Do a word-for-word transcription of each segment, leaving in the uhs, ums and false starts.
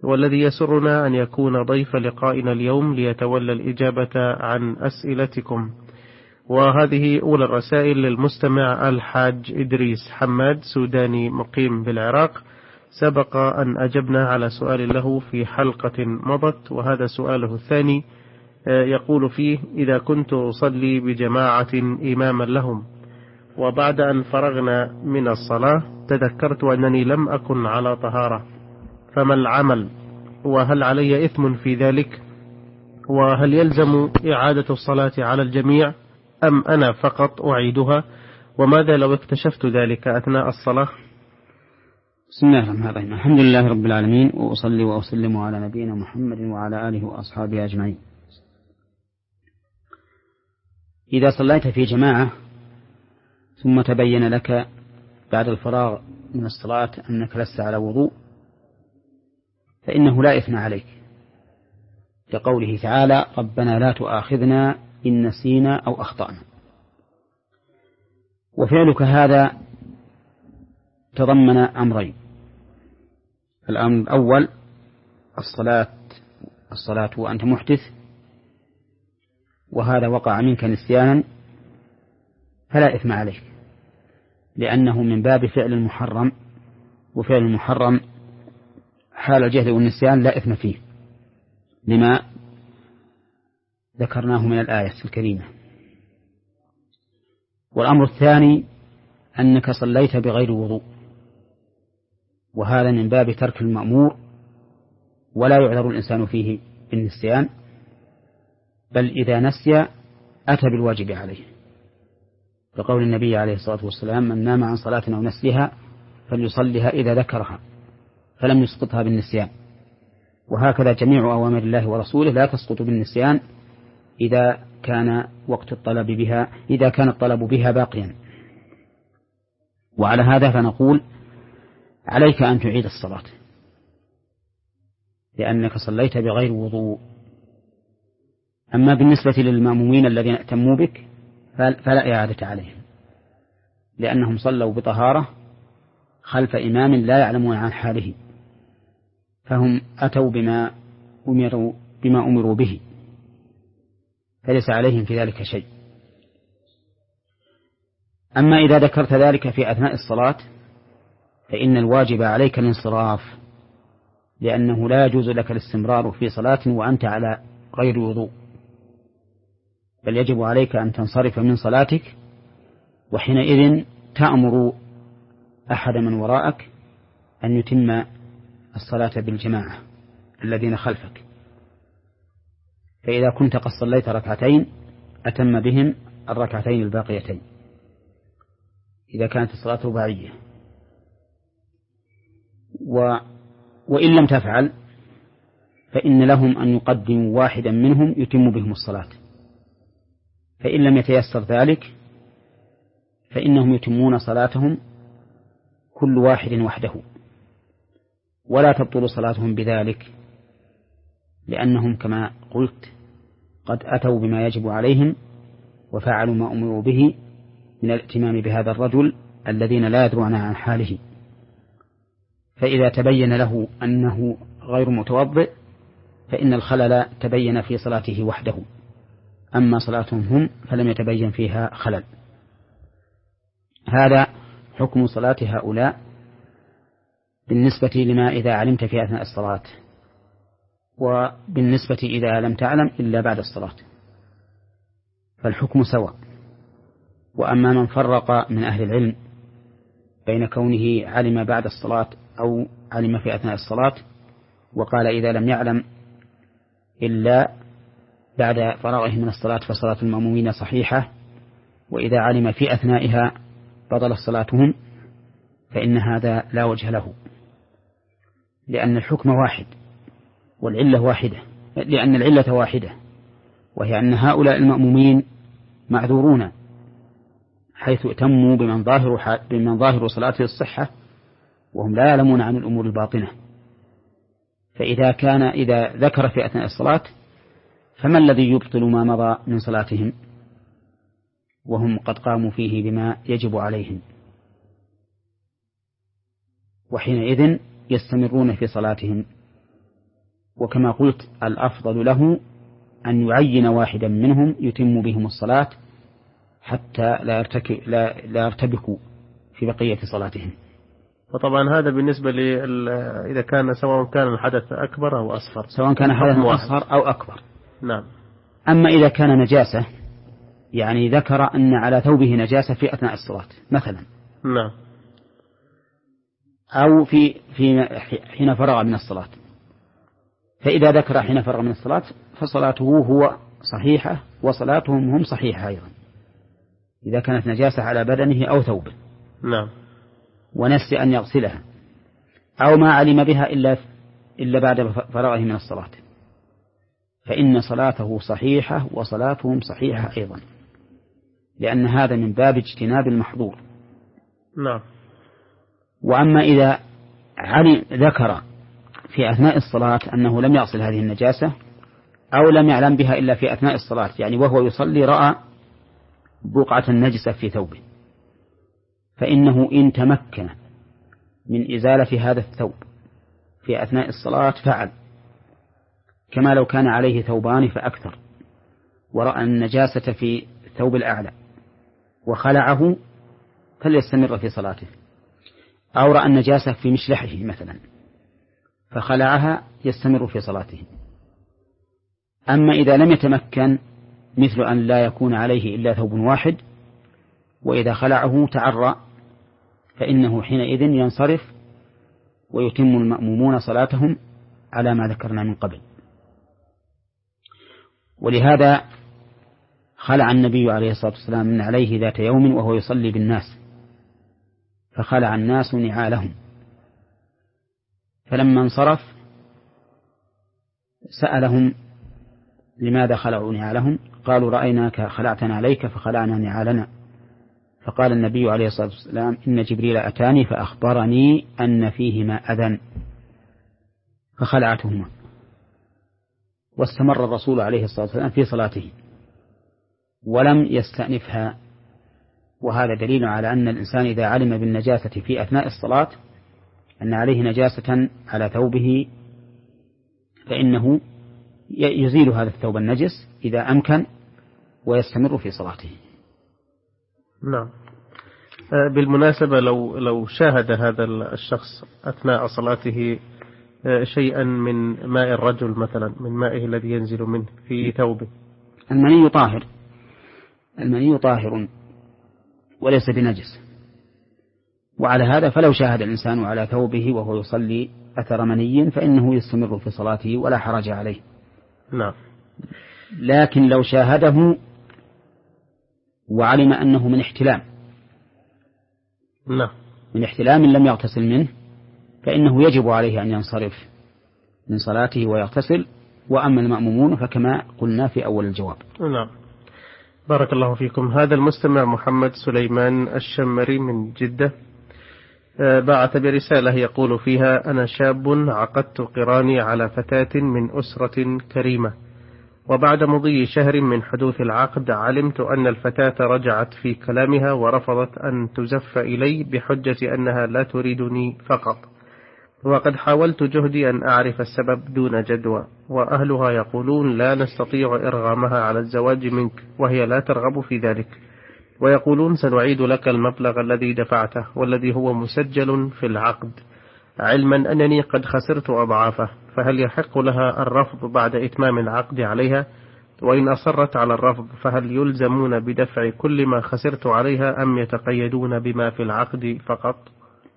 والذي يسرنا أن يكون ضيف لقائنا اليوم ليتولى الإجابة عن أسئلتكم. وهذه أولى الرسائل للمستمع الحاج إدريس حماد، سوداني مقيم بالعراق. سبق أن أجبنا على سؤال له في حلقة مضت، وهذا سؤاله الثاني. يقول فيه: إذا كنت أصلي بجماعة إماما لهم، وبعد أن فرغنا من الصلاة تذكرت أنني لم أكن على طهارة، فما العمل؟ وهل علي إثم في ذلك؟ وهل يلزم إعادة الصلاة على الجميع أم أنا فقط أعيدها؟ وماذا لو اكتشفت ذلك أثناء الصلاة؟ بسم الله الرحمن الرحيم. الحمد لله رب العالمين، وأصلي وأسلم على نبينا محمد وعلى آله وأصحابه أجمعين. إذا صليت في جماعة ثم تبين لك بعد الفراغ من الصلاة أنك لست على وضوء فإنه لا إثم عليك، لقوله تعالى: ربنا لا تؤاخذنا إن نسينا أو أخطأنا. وفعلك هذا تضمن أمرين: الأمر الأول الصلاة الصلاة وأنت محدث، وهذا وقع منك نسيانا فلا إثم عليك، لأنه من باب فعل المحرم، وفعل المحرم حال الجهل والنسيان لا إثم فيه لما ذكرناه من الآية الكريمة. والأمر الثاني أنك صليت بغير وضوء، وهذا من باب ترك المأمور، ولا يعذر الإنسان فيه بالنسيان، بل إذا نسي أتى بالواجب عليه، لقول النبي عليه الصلاة والسلام: من نام عن صلاة أو نسيها فليصلها إذا ذكرها فلم يسقطها بالنسيان. وهكذا جميع أوامر الله ورسوله لا تسقط بالنسيان إذا كان وقت الطلب بها إذا كان الطلب بها باقيا. وعلى هذا فنقول: عليك أن تعيد الصلاة لأنك صليت بغير وضوء. أما بالنسبة للمأمومين الذين ائتموا بك فلا إعادة عليهم، لأنهم صلوا بطهارة خلف إمام لا يعلمون عن حاله، فهم أتوا بما أمروا, بما أمروا به، فليس عليهم في ذلك شيء. أما إذا ذكرت ذلك في أثناء الصلاة فإن الواجب عليك الانصراف، لأنه لا يجوز لك الاستمرار في صلاة وأنت على غير وضوء، بل يجب عليك أن تنصرف من صلاتك، وحينئذ تأمر أحد من وراءك أن يتم الصلاة بالجماعة الذين خلفك. فإذا كنت قد صليت ركعتين أتم بهم الركعتين الباقيتين إذا كانت الصلاة رباعية، و وإن لم تفعل فإن لهم أن يقدموا واحدا منهم يتم بهم الصلاة، فإن لم يتيسر ذلك فإنهم يتمون صلاتهم كل واحد وحده، ولا تبطل صلاتهم بذلك، لأنهم كما قلت قد أتوا بما يجب عليهم وفعلوا ما أمروا به من الائتمام بهذا الرجل الذين لا يدرون عن حاله. فإذا تبين له أنه غير متوضئ فإن الخلل تبين في صلاته وحده، أما صلاتهم هم فلم يتبين فيها خلل. هذا حكم صلاة هؤلاء بالنسبة لما إذا علمت في أثناء الصلاة، وبالنسبة إذا لم تعلم إلا بعد الصلاة فالحكم سواء. وأما من فرق من أهل العلم بين كونه علم بعد الصلاة أو علم في أثناء الصلاة، وقال إذا لم يعلم إلا بعد فراغه من الصلاة فصلاة المأمومين صحيحة، وإذا علم في أثنائها بطلت صلاتهم، فإن هذا لا وجه له، لأن الحكم واحد والعلة واحدة، لأن العلة واحدة، وهي أن هؤلاء المأمومين معذورون حيث ائتموا بمن ظاهر, بمن ظاهر صلاته الصحة وهم لا يعلمون عن الأمور الباطنة. فإذا كان إذا ذكر في أثناء الصلاة فما الذي يبطل ما مضى من صلاتهم وهم قد قاموا فيه بما يجب عليهم؟ وحينئذ يستمرون في صلاتهم وكما قلت الأفضل له أن يعين واحدا منهم يتم بهم الصلاة حتى لا لا لا يرتبكوا في بقية صلاتهم. وطبعا هذا بالنسبة ل إذا كان سواء كان الحدث أكبر أو أصغر، سواء كان حدث أصغر أو أكبر. نعم. أما إذا كان نجاسة، يعني ذكر أن على ثوبه نجاسة في أثناء الصلاة مثلا، نعم، أو في في حين فرغ من الصلاة، فإذا ذكر حين فرغ من الصلاة فصلاته هو صحيحة وصلاتهم هم صحيحة أيضا، إذا كانت نجاسة على بدنه أو ثوبه. نعم. ونسي أن يغسلها أو ما علم بها إلا إلا بعد فرغه من الصلاة، فإن صلاته صحيحة وصلاتهم صحيحة أيضا، لأن هذا من باب اجتناب المحظور. نعم. وأما إذا علم ذكر في أثناء الصلاة أنه لم يغسل هذه النجاسة أو لم يعلم بها إلا في أثناء الصلاة، يعني وهو يصلي رأى بقعة النجسة في ثوبه، فإنه إن تمكن من إزالة هذا الثوب في أثناء الصلاة فعل، كما لو كان عليه ثوبان فأكثر ورأى النجاسة في الثوب الأعلى وخلعه فليستمر في صلاته، أو رأى النجاسة في مشلحه مثلا فخلعها يستمر في صلاته. أما إذا لم يتمكن، مثل أن لا يكون عليه إلا ثوب واحد وإذا خلعه تعرى، فإنه حينئذ ينصرف ويتم المأمومون صلاتهم على ما ذكرنا من قبل. ولهذا خلع النبي عليه الصلاة والسلام من عليه ذات يوم وهو يصلي بالناس، فخلع الناس نعالهم، فلما انصرف سألهم لماذا خلعوا نعالهم؟ قالوا رأيناك خلعتنا عليك فخلعنا نعالنا. فقال النبي عليه الصلاة والسلام إن جبريل أتاني فأخبرني أن فيهما أذى فخلعتهما. واستمر الرسول عليه الصلاة والسلام في صلاته ولم يستأنفها، وهذا دليل على أن الإنسان إذا علم بالنجاسة في أثناء الصلاة أن عليه نجاسة على ثوبه فإنه يزيل هذا الثوب النجس إذا أمكن ويستمر في صلاته. نعم. بالمناسبة لو لو شاهد هذا الشخص أثناء صلاته شيئا من ماء الرجل مثلا، من مائه الذي ينزل منه في ثوبه، المني طاهر، المني طاهر وليس بنجس، وعلى هذا فلو شاهد الإنسان على ثوبه وهو يصلي أثر مني فإنه يستمر في صلاته ولا حرج عليه. نعم. لكن لو شاهده وعلم أنه من احتلام، نعم، من احتلام لم يغتسل منه، فإنه يجب عليه أن ينصرف من صلاته ويغتسل. وأما المأمومون فكما قلنا في أول الجواب. نعم. بارك الله فيكم. هذا المستمع محمد سليمان الشمري من جدة بعث برسالة يقول فيها: أنا شاب عقدت قراني على فتاة من أسرة كريمة، وبعد مضي شهر من حدوث العقد علمت أن الفتاة رجعت في كلامها ورفضت أن تزف إلي بحجة أنها لا تريدني فقط، وقد حاولت جهدي أن أعرف السبب دون جدوى، وأهلها يقولون لا نستطيع إرغامها على الزواج منك وهي لا ترغب في ذلك، ويقولون سنعيد لك المبلغ الذي دفعته والذي هو مسجل في العقد، علما أنني قد خسرت أضعافه، فهل يحق لها الرفض بعد إتمام العقد عليها؟ وإن أصرت على الرفض فهل يلزمون بدفع كل ما خسرت عليها أم يتقيدون بما في العقد فقط؟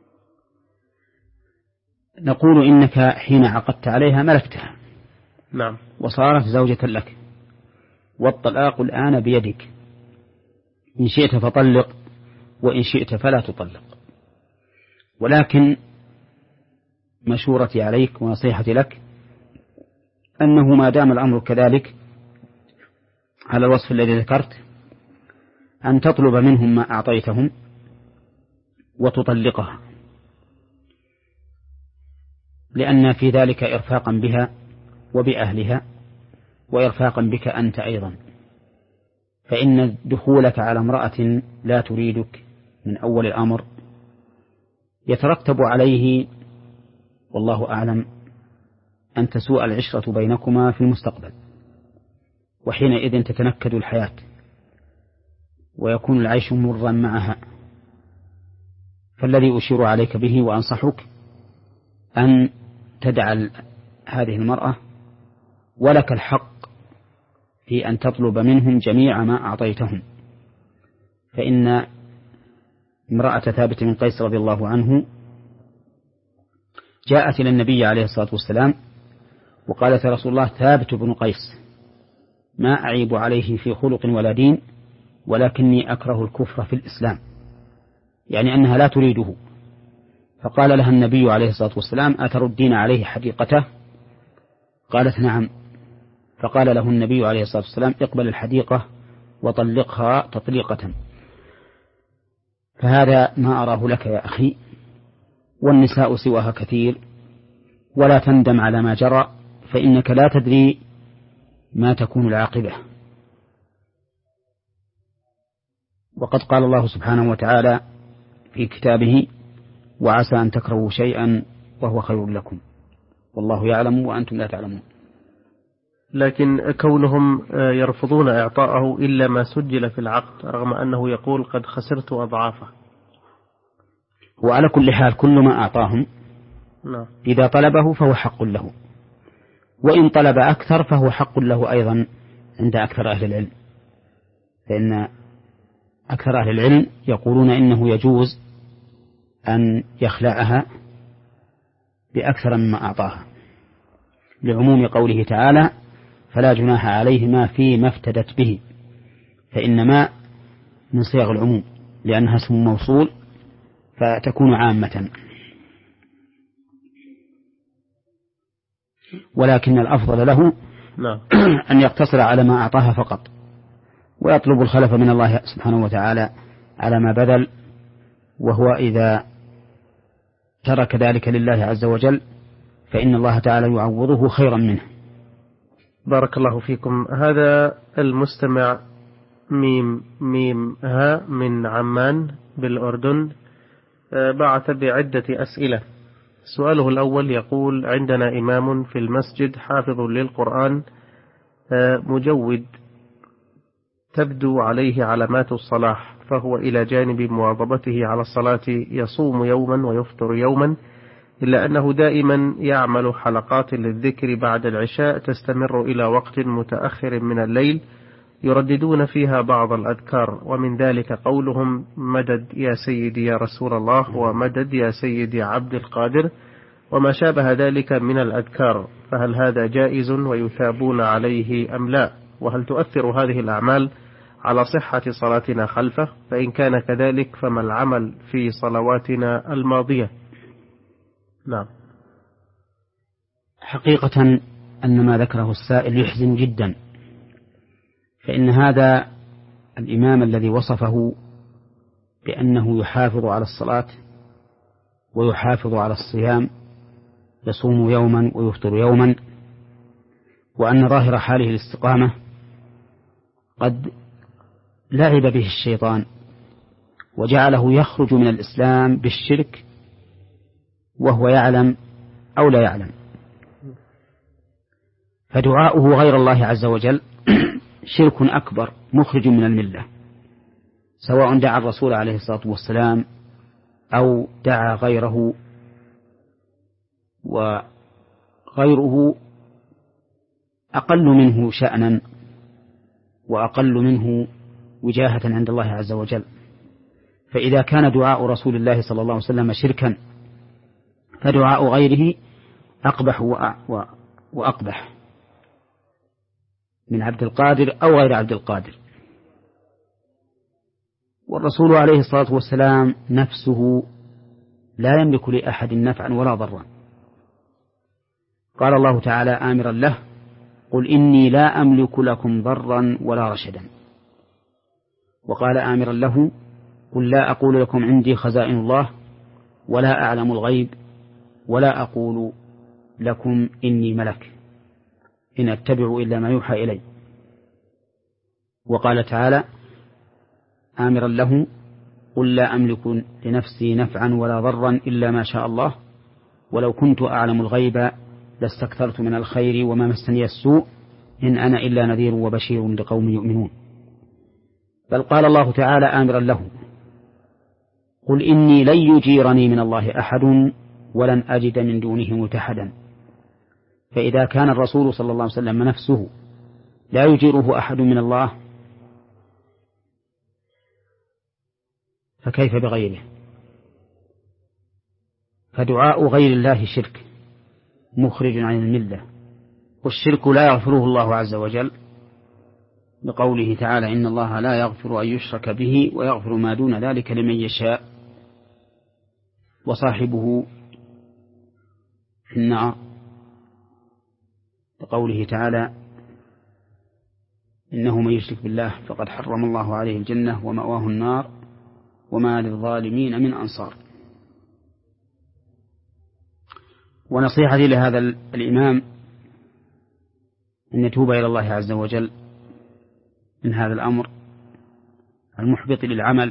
نقول إنك حين عقدت عليها ملكتها، نعم، وصارت زوجة لك، والطلاق الآن بيدك، إن شئت فطلق وإن شئت فلا تطلق. ولكن مشورتي عليك ونصيحتي لك أنه ما دام الأمر كذلك على الوصف الذي ذكرت أن تطلب منهم ما أعطيتهم وتطلقها، لأن في ذلك إرفاقا بها وبأهلها وإرفاقا بك أنت أيضا، فإن دخولك على امرأة لا تريدك من أول الأمر يترتب عليه والله أعلم أن تسوء العشرة بينكما في المستقبل، وحينئذ تتنكد الحياة ويكون العيش مرا معها. فالذي أشير عليك به وأنصحك أن تدع هذه المرأة، ولك الحق في أن تطلب منهم جميع ما أعطيتهم. فإن امرأة ثابت بن قيس رضي الله عنه جاءت إلى النبي عليه الصلاة والسلام وقالت يا رسول الله ثابت بن قيس ما أعيب عليه في خلق ولا دين، ولكني أكره الكفر في الإسلام، يعني أنها لا تريده. فقال لها النبي عليه الصلاة والسلام أتردين عليه حديقته؟ قالت نعم. فقال له النبي عليه الصلاة والسلام اقبل الحديقة وطلقها تطليقة. فهذا ما أراه لك يا أخي، والنساء سواها كثير، ولا تندم على ما جرى، فإنك لا تدري ما تكون العاقبة. وقد قال الله سبحانه وتعالى في كتابه وعسى أن تكرهوا شيئا وهو خير لكم والله يعلم وأنتم لا تعلمون. لكن كونهم يرفضون إعطاءه إلا ما سجل في العقد رغم أنه يقول قد خسرت أضعافه. وعلى كل حال كل ما أعطاهم لا. إذا طلبه فهو حق له، وإن طلب أكثر فهو حق له أيضا عند أكثر أهل العلم، فإن أكثر أهل العلم يقولون إنه يجوز أن يخلعها بأكثر مما أعطاها، لعموم قوله تعالى فلا جناح عليهما فيما افتدت به، فإنما من صيغ العموم لأنها اسم موصول فتكون عامة. ولكن الأفضل له أن يقتصر على ما أعطاها فقط، ويطلب الخلف من الله سبحانه وتعالى على ما بذل، وهو إذا ترك ذلك لله عز وجل فإن الله تعالى يعوضه خيرا منه. بارك الله فيكم. هذا المستمع ميم ميم ها من عمان بالأردن بعث بعدة أسئلة. سؤاله الأول يقول عندنا إمام في المسجد حافظ للقرآن مجود تبدو عليه علامات الصلاح، فهو إلى جانب مواظبته على الصلاة يصوم يوما ويفطر يوما، إلا أنه دائما يعمل حلقات للذكر بعد العشاء تستمر إلى وقت متأخر من الليل يرددون فيها بعض الأذكار، ومن ذلك قولهم مدد يا سيدي يا رسول الله ومدد يا سيدي عبد القادر وما شابه ذلك من الأذكار، فهل هذا جائز ويثابون عليه أم لا؟ وهل تؤثر هذه الأعمال على صحة صلاتنا خلفه؟ فإن كان كذلك فما العمل في صلواتنا الماضية؟ نعم. حقيقة أن ما ذكره السائل يحزن جدا، فإن هذا الإمام الذي وصفه بأنه يحافظ على الصلاة ويحافظ على الصيام يصوم يوما ويفطر يوما، وأن ظاهر حاله الاستقامة، قد لعب به الشيطان وجعله يخرج من الإسلام بالشرك وهو يعلم أو لا يعلم. فدعاؤه غير الله عز وجل شرك أكبر مخرج من الملة، سواء دعا الرسول عليه الصلاة والسلام أو دعا غيره، وغيره أقل منه شأنا وأقل منه وجاهة عند الله عز وجل. فإذا كان دعاء رسول الله صلى الله عليه وسلم شركا فدعاء غيره أقبح وأقبح من عبد القادر أو غير عبد القادر. والرسول عليه الصلاة والسلام نفسه لا يملك لأحد نفعا ولا ضرا. قال الله تعالى آمرا له قل إني لا أملك لكم ضرا ولا رشدا. وقال آمرا له قل لا أقول لكم عندي خزائن الله ولا أعلم الغيب ولا أقول لكم إني ملك إن أتبع إلا ما يوحى إلي. وقال تعالى آمرا له قل لا أملك لنفسي نفعا ولا ضرا إلا ما شاء الله ولو كنت أعلم الغيب لاستكثرت من الخير وما مسني السوء إن أنا إلا نذير وبشير لقوم يؤمنون. بل قال الله تعالى آمرا له: قل إني لن يجيرني من الله أحد ولن أجد من دونه ملتحدا. فإذا كان الرسول صلى الله عليه وسلم نفسه لا يجيره أحد من الله فكيف بغيره؟ فدعاء غير الله شرك مخرج عن الملة، والشرك لا يغفره الله عز وجل بقوله تعالى: إن الله لا يغفر أن يشرك به ويغفر ما دون ذلك لمن يشاء. وصاحبه في النار بقوله تعالى: إنه من يشرك بالله فقد حرم الله عليه الجنة ومأواه النار وما للظالمين من أنصار. ونصيحتي لهذا الإمام أن يتوب إلى الله عز وجل من هذا الأمر المحبط للعمل،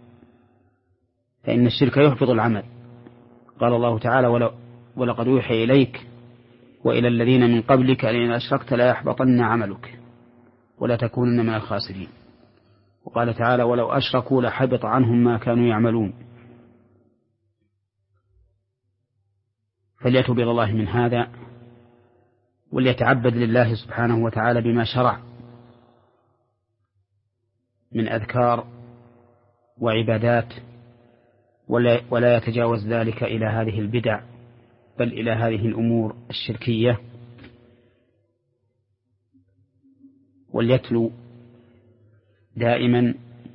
فإن الشرك يحبط العمل. قال الله تعالى: ولقد أوحي إليك وإلى الذين من قبلك لئن أشركت لا يحبطن عملك ولا تكونن من الخاسرين. وقال تعالى: ولو أشركوا لحبط عنهم ما كانوا يعملون. فليتوب إلى الله من هذا، وليتعبد لله سبحانه وتعالى بما شرع من أذكار وعبادات، ولا, ولا يتجاوز ذلك إلى هذه البدع بل إلى هذه الأمور الشركية. وليتلو دائما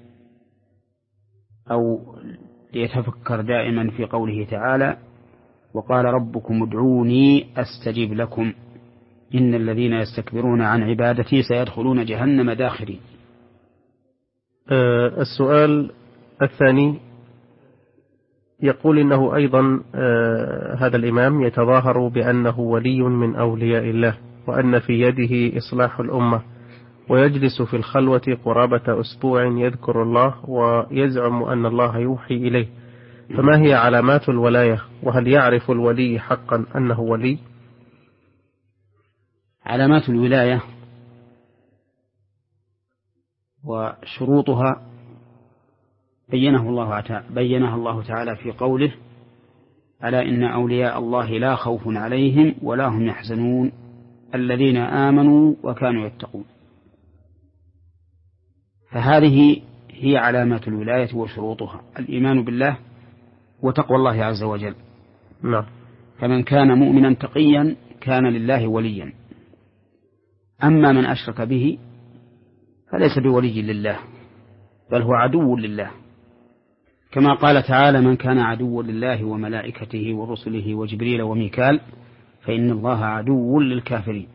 أو ليتفكر دائما في قوله تعالى: وقال ربكم ادعوني أستجب لكم إن الذين يستكبرون عن عبادتي سيدخلون جهنم داخرين. أه السؤال الثاني يقول إنه أيضا أه هذا الإمام يتظاهر بأنه ولي من أولياء الله وأن في يده إصلاح الأمة، ويجلس في الخلوة قرابة أسبوع يذكر الله ويزعم أن الله يوحي إليه، فما هي علامات الولاية؟ وهل يعرف الولي حقا أنه ولي؟ علامات الولاية وشروطها بينه الله تعالى بينها الله تعالى في قوله: ألا إن أولياء الله لا خوف عليهم ولا هم يحزنون الذين آمنوا وكانوا يتقون. فهذه هي علامات الولاية وشروطها: الإيمان بالله وتقوى الله عز وجل. نعم. فمن كان مؤمنا تقيا كان لله وليا. أما من أشرك به فليس بولي لله بل هو عدو لله، كما قال تعالى: من كان عدوا لله وملائكته ورسله وجبريل وميكال فإن الله عدو للكافرين.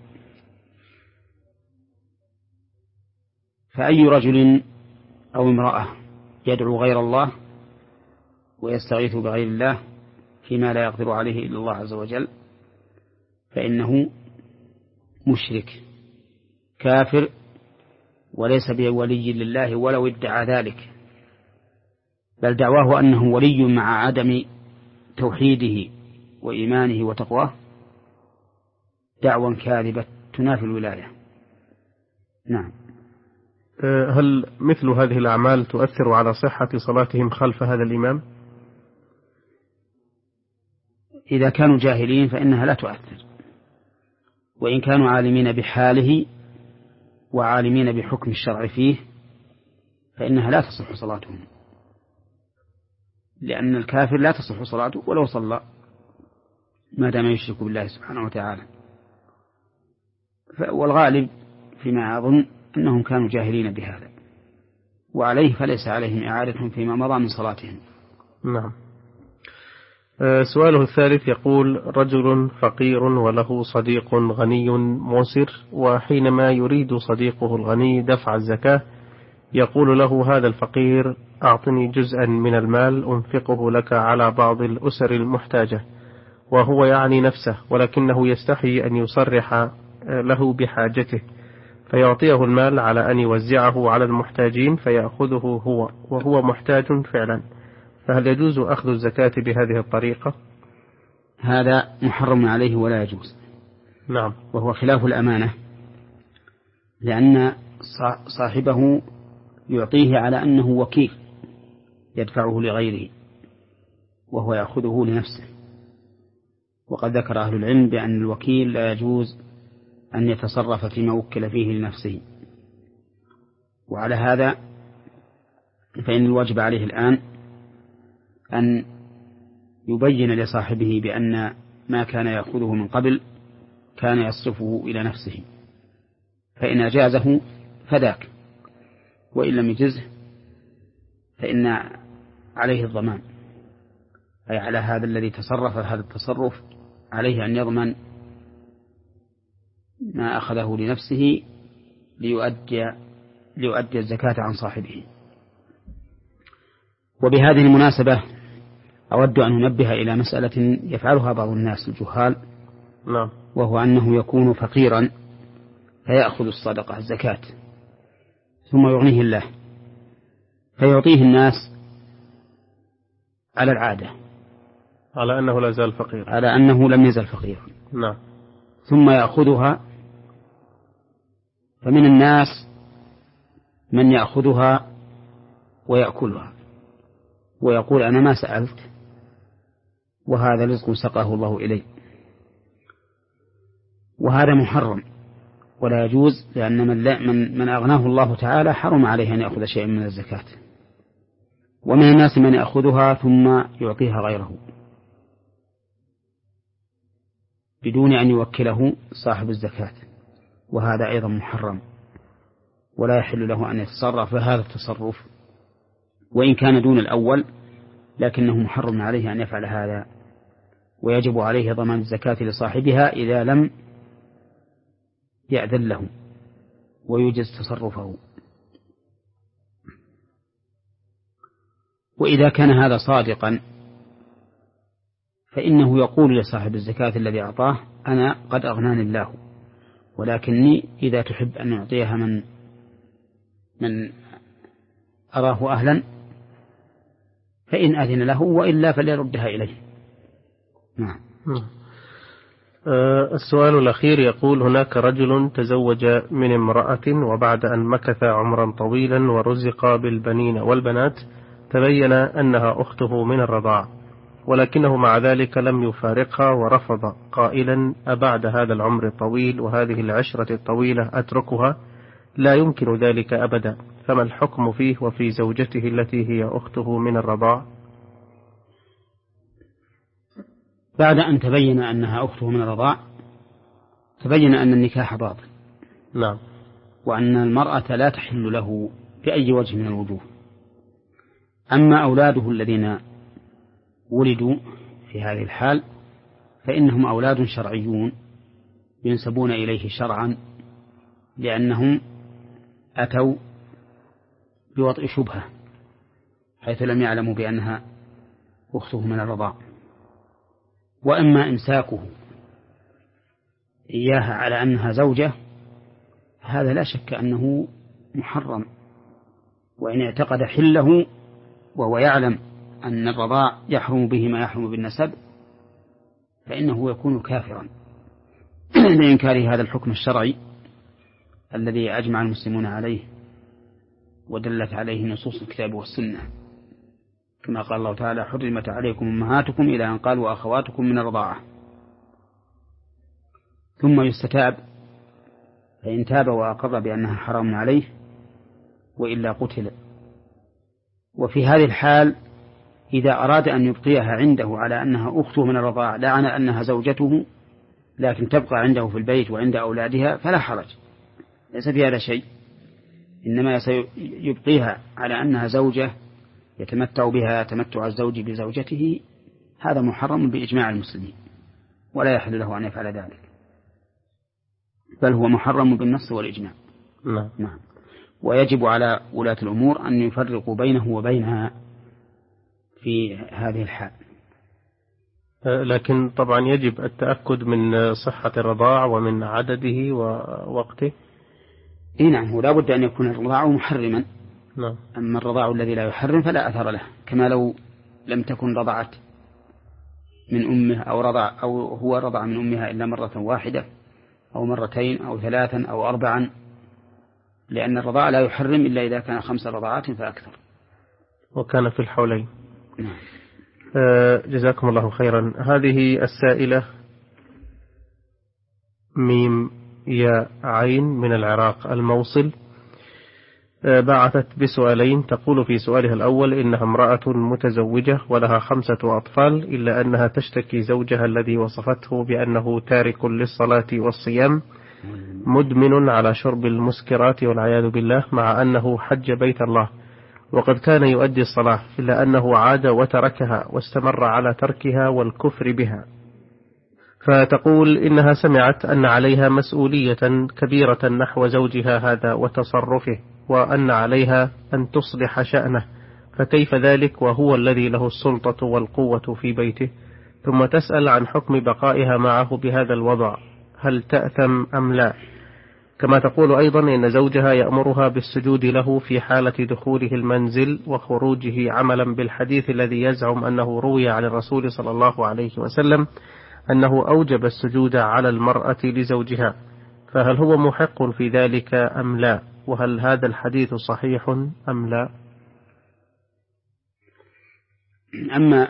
فأي رجل أو امرأة يدعو غير الله ويستغيث بغير الله فيما لا يقدر عليه إلا الله عز وجل فإنه مشرك كافر وليس بولي لله ولو ادعى ذلك، بل دعواه أنه ولي مع عدم توحيده وإيمانه وتقواه دعوى كاذبة تنافي الولاية. نعم. هل مثل هذه الأعمال تؤثر على صحة صلاتهم خلف هذا الإمام؟ إذا كانوا جاهلين فإنها لا تؤثر، وإن كانوا عالمين بحاله وعالمين بحكم الشرع فيه فإنها لا تصح صلاتهم، لأن الكافر لا تصح صلاته ولو صلى ما دام يشرك بالله سبحانه وتعالى. والغالب فيما أظن أنهم كانوا جاهلين بهذا، وعليه فليس عليهم إعادة فيما مضى من صلاتهم. نعم. سؤاله الثالث يقول: رجل فقير وله صديق غني موسر، وحينما يريد صديقه الغني دفع الزكاة يقول له هذا الفقير: أعطني جزءا من المال أنفقه لك على بعض الأسر المحتاجة، وهو يعني نفسه ولكنه يستحي أن يصرح له بحاجته، فيعطيه المال على أن يوزعه على المحتاجين فيأخذه هو وهو محتاج فعلا، فهل يجوز أخذ الزكاة بهذه الطريقة؟ هذا محرم عليه ولا يجوز، نعم. وهو خلاف الأمانة، لأن صاحبه يعطيه على أنه وكيل يدفعه لغيره وهو يأخذه لنفسه. وقد ذكر أهل العلم بأن الوكيل لا يجوز أن يتصرف فيما وكل فيه لنفسه. وعلى هذا فإن الواجب عليه الآن أن يبين لصاحبه بأن ما كان يأخذه من قبل كان يصرفه إلى نفسه، فإن أجازه فذاك، وإن لم يجزه فإن عليه الضمان، أي على هذا الذي تصرف هذا التصرف عليه أن يضمن ما أخذه لنفسه ليؤدي, ليؤدي الزكاة عن صاحبه. وبهذه المناسبة أود أن أنبه إلى مسألة يفعلها بعض الناس الجهال، نعم. وهو أنه يكون فقيرا فيأخذ الصدقة الزكاة ثم يغنيه الله فيعطيه الناس على العادة، على أنه لا زال فقير، على أنه لم يزل فقيرا. نعم. ثم يأخذها، فمن الناس من يأخذها ويأكلها ويقول أنا ما سألت وهذا رزق سقاه الله إلي، وهذا محرم ولا يجوز، لأن من, من, من أغناه الله تعالى حرم عليه أن يأخذ شيئا من الزكاة. ومن الناس من يأخذها ثم يعطيها غيره بدون أن يوكله صاحب الزكاة، وهذا أيضا محرم ولا يحل له أن يتصرف بهذا التصرف، وإن كان دون الأول لكنه محرم عليه أن يفعل هذا، ويجب عليه ضمان الزكاة لصاحبها إذا لم يأذن له ويجز تصرفه. وإذا كان هذا صادقا فإنه يقول لصاحب الزكاة الذي أعطاه أنا قد أغناني الله، ولكني إذا تحب أن أعطيها من من أراه أهلا فإن أذن له، وإلا فليردها إليه. نعم. السؤال الأخير يقول: هناك رجل تزوج من امرأة، وبعد أن مكث عمرا طويلا ورزق بالبنين والبنات تبين أنها أخته من الرضاع، ولكنه مع ذلك لم يفارقها ورفض قائلا: أبعد هذا العمر الطويل وهذه العشرة الطويلة أتركها؟ لا يمكن ذلك أبدا، فما الحكم فيه وفي زوجته التي هي أخته من الرضاع؟ بعد أن تبين أنها أخته من الرضاع تبين أن النكاح باطل، نعم، وأن المرأة لا تحل له بأي وجه من الوجوه. أما أولاده الذين ولدوا في هذه الحال فإنهم أولاد شرعيون ينسبون إليه شرعا، لأنهم أتوا بوضع شبهة حيث لم يعلموا بأنها أخته من الرضاع. وأما إمساكه إياها على أنها زوجة هذا لا شك أنه محرم، وإن اعتقد حله وهو يعلم أن الرضاع يحرم به ما يحرم بالنسب فإنه يكون كافرا لإنكار هذا الحكم الشرعي الذي أجمع المسلمون عليه ودلت عليه نصوص الكتاب والسنة، كما قال الله تعالى: حرمت عليكم أمهاتكم إلى أن قال وأخواتكم من الرضاعة. ثم يستتاب، فإن تاب وأقر بأنها حرام عليه وإلا قتل. وفي هذه الحال إذا أراد أن يبقيها عنده على أنها أخته من الرضاعة لا على أنها زوجته، لكن تبقى عنده في البيت وعند أولادها فلا حرج، ليس في هذا شيء، إنما يبقيها على أنها زوجة يتمتع بها تمتع الزوج بزوجته، هذا محرم بإجماع المسلمين ولا يحل له أن يفعل ذلك، بل هو محرم بالنص والإجماع. نعم. نعم. ويجب على ولاة الأمور أن يفرقوا بينه وبينها في هذه الحال. لكن طبعا يجب التأكد من صحة الرضاع ومن عدده ووقته. إيه نعم، ولا بد أن يكون الرضاع محرما. نعم. أما الرضاع الذي لا يحرم فلا أثر له، كما لو لم تكن رضعت من أمه أو رضع أو هو رضع من أمها إلا مرة واحدة أو مرتين أو ثلاثا أو أربعا، لأن الرضاع لا يحرم إلا إذا كان خمس رضاعات فأكثر. وكان في الحولين. نعم. آه جزاكم الله خيرا. هذه السائلة ميم يا عين من العراق الموصل بعثت بسؤالين. تقول في سؤالها الأول إنها امرأة متزوجة ولها خمسة أطفال، إلا أنها تشتكي زوجها الذي وصفته بأنه تارك للصلاة والصيام مدمن على شرب المسكرات والعياذ بالله، مع أنه حج بيت الله وقد كان يؤدي الصلاة، إلا أنه عاد وتركها واستمر على تركها والكفر بها. فتقول إنها سمعت أن عليها مسؤولية كبيرة نحو زوجها هذا وتصرفه، وأن عليها أن تصلح شأنه، فكيف ذلك وهو الذي له السلطة والقوة في بيته؟ ثم تسأل عن حكم بقائها معه بهذا الوضع، هل تأثم أم لا؟ كما تقول أيضا إن زوجها يأمرها بالسجود له في حالة دخوله المنزل وخروجه، عملا بالحديث الذي يزعم أنه روي عن الرسول صلى الله عليه وسلم أنه أوجب السجود على المرأة لزوجها، فهل هو محق في ذلك أم لا؟ وهل هذا الحديث صحيح أم لا؟ أما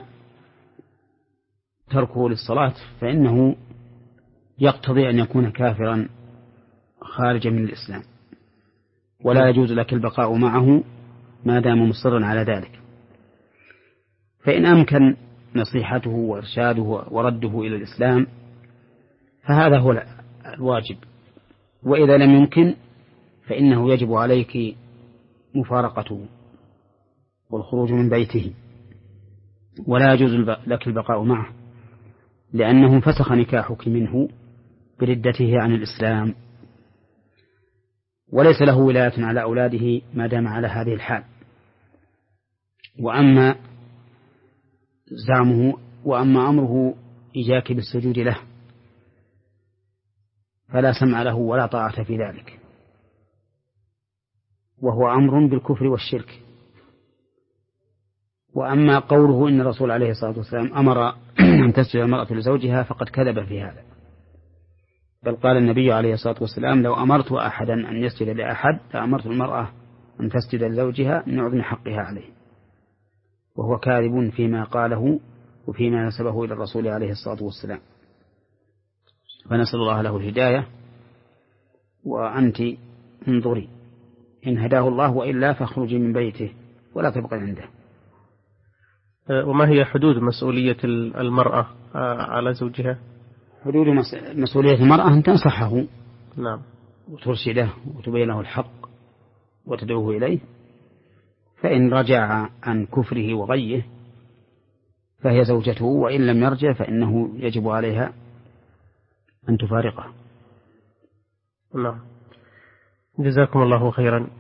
تركه للصلاة فإنه يقتضي أن يكون كافرا خارجا من الإسلام، ولا يجوز لك البقاء معه ما دام مصرا على ذلك. فإن أمكن نصيحته وإرشاده ورده إلى الإسلام فهذا هو الواجب، وإذا لم يمكن فإنه يجب عليك مفارقته والخروج من بيته، ولا يجوز لك البقاء معه، لأنه فسخ نكاحك منه بردته عن الإسلام، وليس له ولاية على أولاده ما دام على هذه الحال. وأما زعمه وأما أمره إياك بالسجود له فلا سمع له ولا طاعة في ذلك، وهو أمر بالكفر والشرك. وأما قوله إن الرسول عليه الصلاة والسلام أمر أن تسجد المرأة لزوجها فقد كذب في هذا، بل قال النبي عليه الصلاة والسلام لو أمرت أحدا أن يسجد لأحد لأمرت المرأة أن تسجد لزوجها من عظم حقها عليه، وهو كاذب فيما قاله وفيما نسبه إلى الرسول عليه الصلاة والسلام. فنسأل الله له الهداية، وأنت انظري إن هداه الله، وإلا فاخرجي من بيته ولا تبقي عنده. وما هي حدود مسؤولية المرأة على زوجها؟ حدود مسؤولية المرأة أن تنصحه نعم وترشده وتبين له الحق وتدعوه إليه، فإن رجع عن كفره وغيه فهي زوجته، وإن لم يرجع فإنه يجب عليها أن تفارقه. نعم. جزاكم الله خيرا.